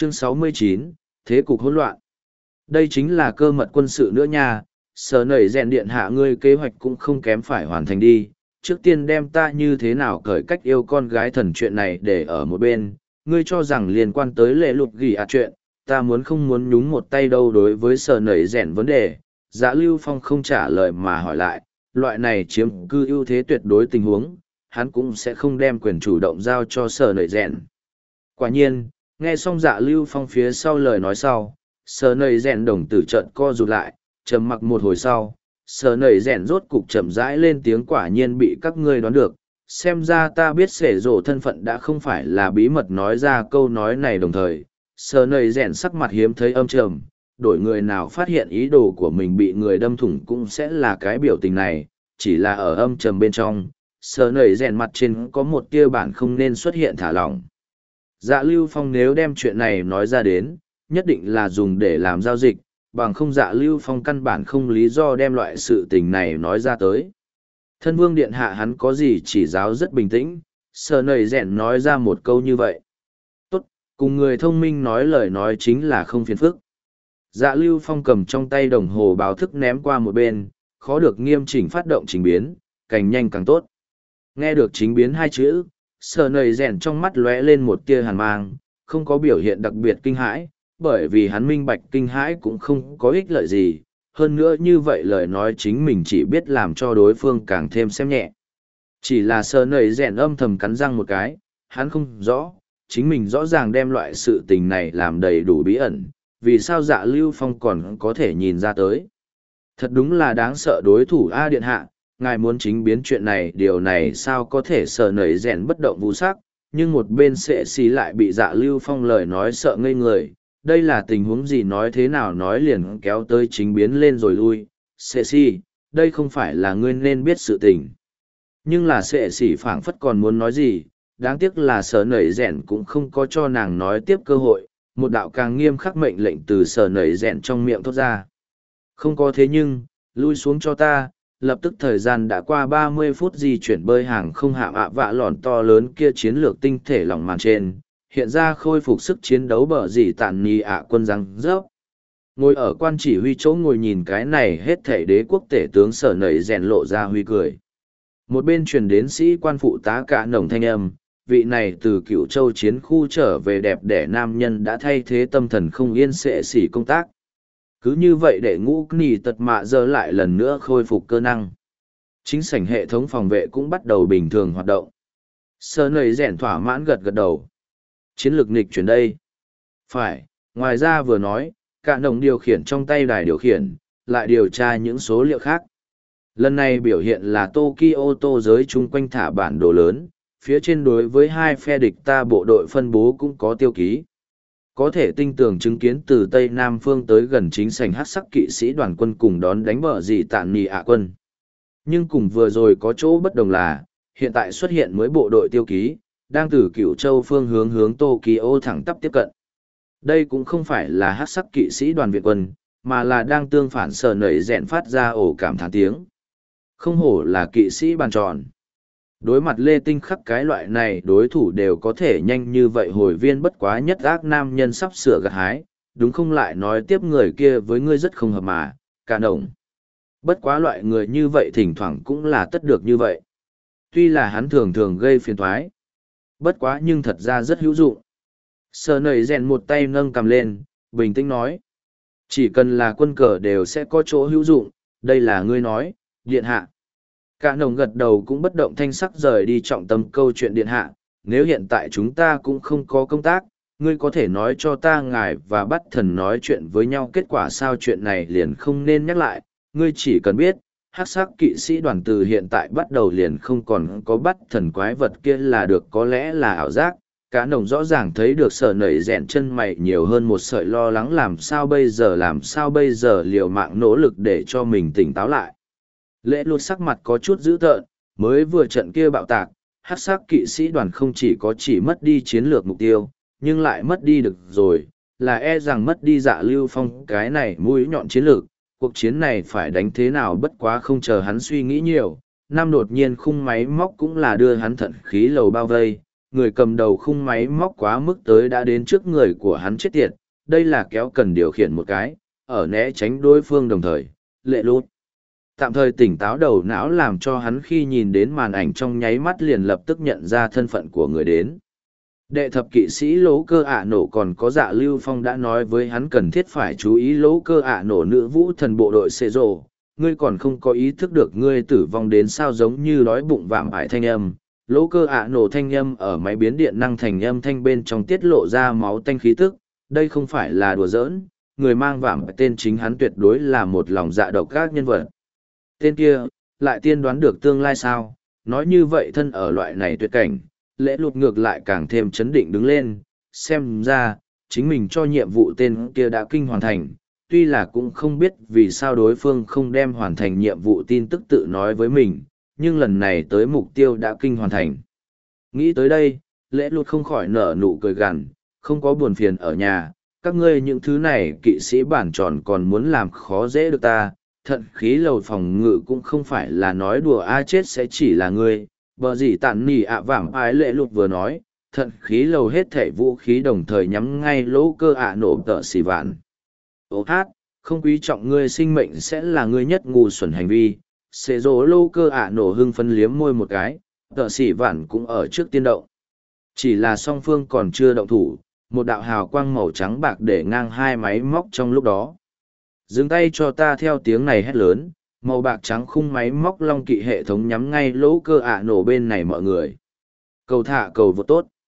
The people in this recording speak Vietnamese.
Chương 69, Thế cục hỗn loạn. Đây chính là cơ mật quân sự nữa nha, sở nảy rèn điện hạ ngươi kế hoạch cũng không kém phải hoàn thành đi. Trước tiên đem ta như thế nào cởi cách yêu con gái thần chuyện này để ở một bên, ngươi cho rằng liên quan tới lệ lục ghi chuyện, ta muốn không muốn nhúng một tay đâu. Đối với sở nảy rèn vấn đề, Dạ Lưu Phong không trả lời mà hỏi lại, loại này chiếm cư ưu thế tuyệt đối tình huống, hắn cũng sẽ không đem quyền chủ động giao cho sở nảy rèn. Quả nhiên, nghe xong Dạ Lưu Phong phía sau lời nói sau, sở nảy rèn đồng tử trợn co rụt lại, trầm mặc một hồi sau, sở nảy rèn rốt cục chậm rãi lên tiếng, quả nhiên bị các ngươi đoán được. Xem ra ta biết xể rổ thân phận đã không phải là bí mật. Nói ra câu nói này đồng thời, sở nảy rèn sắc mặt hiếm thấy âm trầm, đổi người nào phát hiện ý đồ của mình bị người đâm thủng cũng sẽ là cái biểu tình này, chỉ là ở âm trầm bên trong, sở nảy rèn mặt trên có một tia bản không nên xuất hiện thả lỏng. Dạ Lưu Phong nếu đem chuyện này nói ra đến, nhất định là dùng để làm giao dịch, bằng không Dạ Lưu Phong căn bản không lý do đem loại sự tình này nói ra tới. Thân vương điện hạ hắn có gì chỉ giáo rất bình tĩnh, sở nảy rèn nói ra một câu như vậy. Tốt, cùng người thông minh nói lời nói chính là không phiền phức. Dạ Lưu Phong cầm trong tay đồng hồ báo thức ném qua một bên, khó được nghiêm chỉnh phát động trình biến, càng nhanh càng tốt. Nghe được chính biến hai chữ, sở nảy rèn trong mắt lóe lên một tia hàn mang, không có biểu hiện đặc biệt kinh hãi, bởi vì hắn minh bạch kinh hãi cũng không có ích lợi gì, hơn nữa như vậy lời nói chính mình chỉ biết làm cho đối phương càng thêm xem nhẹ. Chỉ là sở nảy rèn âm thầm cắn răng một cái, hắn không rõ, chính mình rõ ràng đem loại sự tình này làm đầy đủ bí ẩn, vì sao Dạ Lưu Phong còn có thể nhìn ra tới. Thật đúng là đáng sợ đối thủ A điện hạ, ngài muốn chính biến chuyện này, điều này sao có thể. Sở nảy rèn bất động vũ sắc, nhưng một bên sệ xì lại bị Dạ Lưu Phong lời nói sợ ngây người. Đây là tình huống gì, nói thế nào nói liền kéo tới chính biến lên rồi lui. Sệ xì, đây không phải là ngươi nên biết sự tình. Nhưng là sệ xì phảng phất còn muốn nói gì, đáng tiếc là sở nảy rèn cũng không có cho nàng nói tiếp cơ hội. Một đạo càng nghiêm khắc mệnh lệnh từ sở nảy rèn trong miệng thốt ra. Không có thế nhưng, lui xuống cho ta. Lập tức thời gian đã qua 30 phút, di chuyển bơi hàng không hạm vạ lòn to lớn kia chiến lược tinh thể lỏng màn trên, hiện ra khôi phục sức chiến đấu bờ dì tàn nhì quân răng rớp. Ngồi ở quan chỉ huy chỗ ngồi nhìn cái này hết thể đế quốc tể tướng sở nảy rèn lộ ra huy cười. Một bên truyền đến sĩ quan phụ tá cả nồng thanh âm, vị này từ Cựu Châu chiến khu trở về đẹp đẽ nam nhân đã thay thế tâm thần không yên sệ xỉ công tác. Cứ như vậy để ngũ nì tật mạ giờ lại lần nữa khôi phục cơ năng. Chính sảnh hệ thống phòng vệ cũng bắt đầu bình thường hoạt động. Sở nảy rèn thỏa mãn gật gật đầu. Chiến lược nghịch chuyển đây. Phải, ngoài ra vừa nói, cả nồng điều khiển trong tay đài điều khiển, lại điều tra những số liệu khác. Lần này biểu hiện là Tokyo tô giới chung quanh thả bản đồ lớn, phía trên đối với hai phe địch ta bộ đội phân bố cũng có tiêu ký. Có thể tinh tường chứng kiến từ Tây Nam phương tới gần chính sảnh hắc sắc kỵ sĩ đoàn quân cùng đón đánh bờ dì tạn nì quân. Nhưng cùng vừa rồi có chỗ bất đồng là, hiện tại xuất hiện mới bộ đội tiêu ký, đang từ Cựu Châu phương hướng Tokyo thẳng tắp tiếp cận. Đây cũng không phải là hắc sắc kỵ sĩ đoàn Việt quân, mà là đang tương phản. Sở nảy rèn phát ra ổ cảm thán tiếng. Không hổ là kỵ sĩ bàn tròn. Đối mặt Lê Tinh Khắc cái loại này đối thủ đều có thể nhanh như vậy, hồi viên bất quá nhất ác nam nhân sắp sửa gặt hái, đúng không? Lại nói tiếp người kia với ngươi rất không hợp mà, cả đồng. Bất quá loại người như vậy thỉnh thoảng cũng là tất được như vậy. Tuy là hắn thường thường gây phiền toái, bất quá nhưng thật ra rất hữu dụng. Sở nảy rèn một tay nâng cầm lên, bình tĩnh nói. Chỉ cần là quân cờ đều sẽ có chỗ hữu dụng, đây là ngươi nói, điện hạ. Cả nồng gật đầu cũng bất động thanh sắc rời đi trọng tâm câu chuyện điện hạ. Nếu hiện tại chúng ta cũng không có công tác, ngươi có thể nói cho ta ngài và bắt thần nói chuyện với nhau kết quả sao? Chuyện này liền không nên nhắc lại, ngươi chỉ cần biết, hắc sắc kỵ sĩ đoàn từ hiện tại bắt đầu liền không còn có bắt thần quái vật kia là được, có lẽ là ảo giác. Cả nồng rõ ràng thấy được sở nảy rèn chân mày nhiều hơn một sợi lo lắng, làm sao bây giờ liều mạng nỗ lực để cho mình tỉnh táo lại. Lễ lụt sắc mặt có chút dữ tợn, mới vừa trận kia bạo tạc, hắc sắc kỵ sĩ đoàn không chỉ mất đi chiến lược mục tiêu, nhưng lại mất đi được rồi, là e rằng mất đi Dạ Lưu Phong cái này mũi nhọn chiến lược. Cuộc chiến này phải đánh thế nào? Bất quá không chờ hắn suy nghĩ nhiều, năm đột nhiên khung máy móc cũng là đưa hắn thận khí lầu bao vây, người cầm đầu khung máy móc quá mức tới đã đến trước người của hắn chết tiệt, đây là kéo cần điều khiển một cái, ở né tránh đối phương đồng thời, lệ lút. Tạm thời tỉnh táo đầu não làm cho hắn khi nhìn đến màn ảnh trong nháy mắt liền lập tức nhận ra thân phận của người đến. Đệ thập kỵ sĩ Lỗ Cơ ạ nổ còn có Dạ Lưu Phong đã nói với hắn cần thiết phải chú ý Lỗ Cơ ạ nổ nữ vũ thần bộ đội xê rồ, ngươi còn không có ý thức được ngươi tử vong đến sao giống như đói bụng vạm ải thanh âm. Lỗ Cơ ạ nổ thanh âm ở máy biến điện năng thành âm thanh bên trong tiết lộ ra máu tanh khí tức, đây không phải là đùa giỡn, người mang vạm tên chính hắn tuyệt đối là một lòng dạ độc các nhân vật. Tên kia, lại tiên đoán được tương lai sao, nói như vậy thân ở loại này tuyệt cảnh, lễ lụt ngược lại càng thêm chấn định đứng lên, xem ra, chính mình cho nhiệm vụ tên kia đã kinh hoàn thành, tuy là cũng không biết vì sao đối phương không đem hoàn thành nhiệm vụ tin tức tự nói với mình, nhưng lần này tới mục tiêu đã kinh hoàn thành. Nghĩ tới đây, lễ lụt không khỏi nở nụ cười gằn, không có buồn phiền ở nhà, các ngươi những thứ này kỵ sĩ bản tròn còn muốn làm khó dễ được ta, thận khí lầu phòng ngự cũng không phải là nói đùa ai chết sẽ chỉ là ngươi. Bờ gì tản nỉ ạ vảm ái lệ lụt vừa nói, thận khí lầu hết thể vũ khí đồng thời nhắm ngay lỗ cơ ạ nổ tợ xì vạn. Ô hát, không quý trọng ngươi sinh mệnh sẽ là ngươi nhất ngu xuẩn hành vi. Xế rỗ lỗ cơ ạ nổ hưng phân liếm môi một cái, tợ xì vạn cũng ở trước tiên động. Chỉ là song phương còn chưa động thủ, một đạo hào quang màu trắng bạc để ngang hai máy móc trong lúc đó. Dừng tay cho ta theo tiếng này hét lớn, màu bạc trắng khung máy móc long kỵ hệ thống nhắm ngay lỗ cơ ạ nổ bên này mọi người. Cầu thả cầu vô tốt.